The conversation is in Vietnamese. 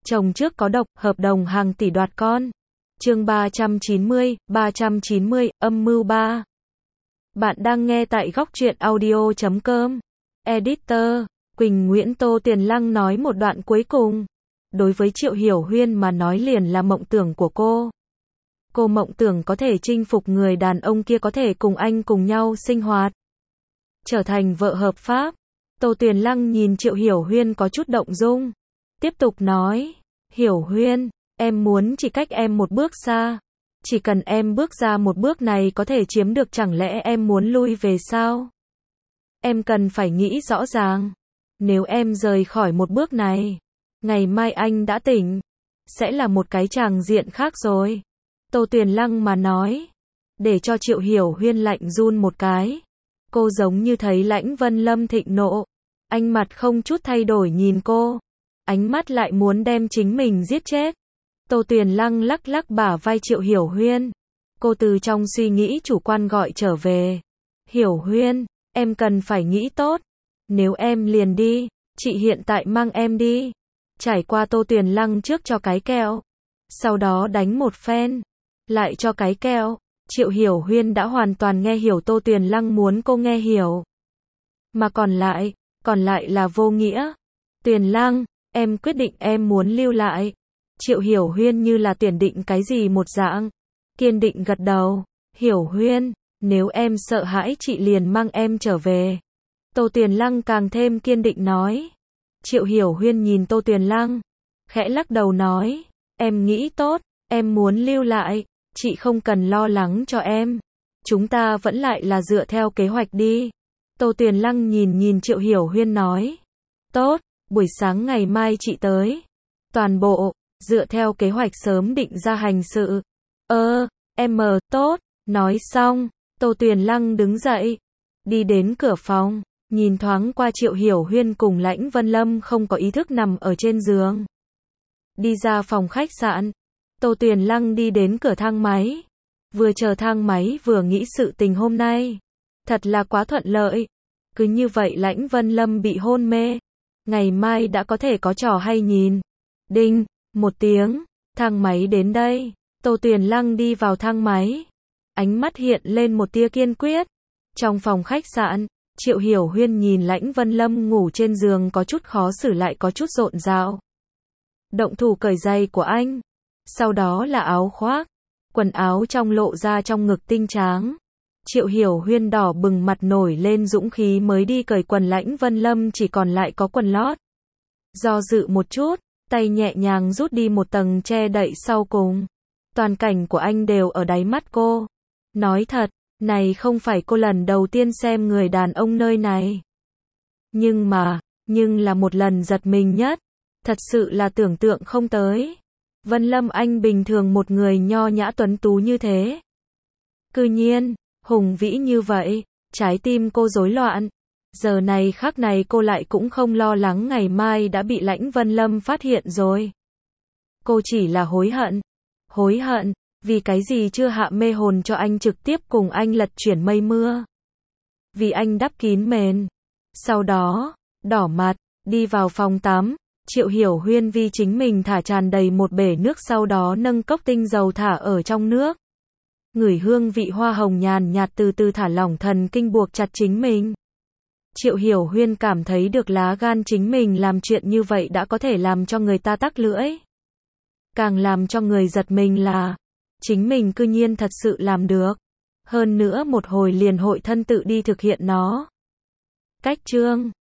Chồng trước có độc, hợp đồng hàng tỷ đoạt con. Chương 390, âm mưu 3. Bạn đang nghe tại góc truyện audio.com. Editor, Quỳnh Nguyễn. Tô Tiền Lăng nói một đoạn cuối cùng. Đối với Triệu Hiểu Huyên mà nói liền là mộng tưởng của cô. Cô mộng tưởng có thể chinh phục người đàn ông kia, có thể cùng anh cùng nhau sinh hoạt, trở thành vợ hợp pháp. Tô Tiền Lăng nhìn Triệu Hiểu Huyên có chút động dung. Tiếp tục nói, Hiểu Huyên, em muốn chỉ cách em một bước xa. Chỉ cần em bước ra một bước này có thể chiếm được, chẳng lẽ em muốn lui về sao? Em cần phải nghĩ rõ ràng. Nếu em rời khỏi một bước này, ngày mai anh đã tỉnh, sẽ là một cái tràng diện khác rồi. Tô Tiền Lăng mà nói, để cho Triệu Hiểu Huyên lạnh run một cái. Cô giống như thấy Lãnh Vân Lâm thịnh nộ. Anh mặt không chút thay đổi nhìn cô, ánh mắt lại muốn đem chính mình giết chết. Tô Tiền Lăng lắc lắc bả vai Triệu Hiểu Huyên. Cô từ trong suy nghĩ chủ quan gọi trở về. Hiểu Huyên, em cần phải nghĩ tốt. Nếu em liền đi, chị hiện tại mang em đi. Trải qua Tô Tiền Lăng trước cho cái kẹo, sau đó đánh một phen, lại cho cái kẹo. Triệu Hiểu Huyên đã hoàn toàn nghe hiểu Tô Tiền Lăng muốn cô nghe hiểu. Mà còn lại là vô nghĩa. Tiền Lăng, em quyết định em muốn lưu lại. Triệu Hiểu Huyên như là tuyển định cái gì một dạng, kiên định gật đầu. Hiểu Huyên, nếu em sợ hãi chị liền mang em trở về. Tô Tiền Lăng càng thêm kiên định nói. Triệu Hiểu Huyên nhìn Tô Tiền Lăng, khẽ lắc đầu nói, em nghĩ tốt, em muốn lưu lại, chị không cần lo lắng cho em. Chúng ta vẫn lại là dựa theo kế hoạch đi. Tô Tiền Lăng nhìn Triệu Hiểu Huyên nói, tốt, buổi sáng ngày mai chị tới. Toàn bộ dựa theo kế hoạch sớm định ra hành sự. Tốt. Nói xong, Tô Tiền Lăng đứng dậy, đi đến cửa phòng, nhìn thoáng qua Triệu Hiểu Huyên cùng Lãnh Vân Lâm không có ý thức nằm ở trên giường. Đi ra phòng khách sạn, Tô Tiền Lăng đi đến cửa thang máy. Vừa chờ thang máy vừa nghĩ sự tình hôm nay. Thật là quá thuận lợi. Cứ như vậy Lãnh Vân Lâm bị hôn mê. Ngày mai đã có thể có trò hay nhìn. Đinh, một tiếng, thang máy đến đây. Tô Tiền Lăng đi vào thang máy. Ánh mắt hiện lên một tia kiên quyết. Trong phòng khách sạn, Triệu Hiểu Huyên nhìn Lãnh Vân Lâm ngủ trên giường có chút khó xử lại có chút rộn rạo. Động thủ cởi giày của anh. Sau đó là áo khoác. Quần áo trong lộ ra trong ngực tinh tráng. Triệu Hiểu Huyên đỏ bừng mặt nổi lên dũng khí mới đi cởi quần. Lãnh Vân Lâm chỉ còn lại có quần lót. Do dự một chút, tay nhẹ nhàng rút đi một tầng che đậy sau cùng. Toàn cảnh của anh đều ở đáy mắt cô. Nói thật, này không phải cô lần đầu tiên xem người đàn ông nơi này. Nhưng là một lần giật mình nhất. Thật sự là tưởng tượng không tới. Vân Lâm anh bình thường một người nho nhã tuấn tú như thế. Cư nhiên, hùng vĩ như vậy, trái tim cô rối loạn. Giờ này khắc này cô lại cũng không lo lắng ngày mai đã bị Lãnh Vân Lâm phát hiện rồi. Cô chỉ là hối hận, vì cái gì chưa hạ mê hồn cho anh trực tiếp cùng anh lật chuyển mây mưa. Vì anh đắp kín mền. Sau đó, đỏ mặt, đi vào phòng tắm. Triệu Hiểu Huyên vì chính mình thả tràn đầy một bể nước, sau đó nâng cốc tinh dầu thả ở trong nước. Ngửi hương vị hoa hồng nhàn nhạt từ từ thả lỏng thần kinh buộc chặt chính mình. Triệu Hiểu Huyên cảm thấy được lá gan chính mình làm chuyện như vậy đã có thể làm cho người ta tắc lưỡi. Càng làm cho người giật mình là, chính mình cư nhiên thật sự làm được. Hơn nữa một hồi liền hội thân tự đi thực hiện nó. Cách chương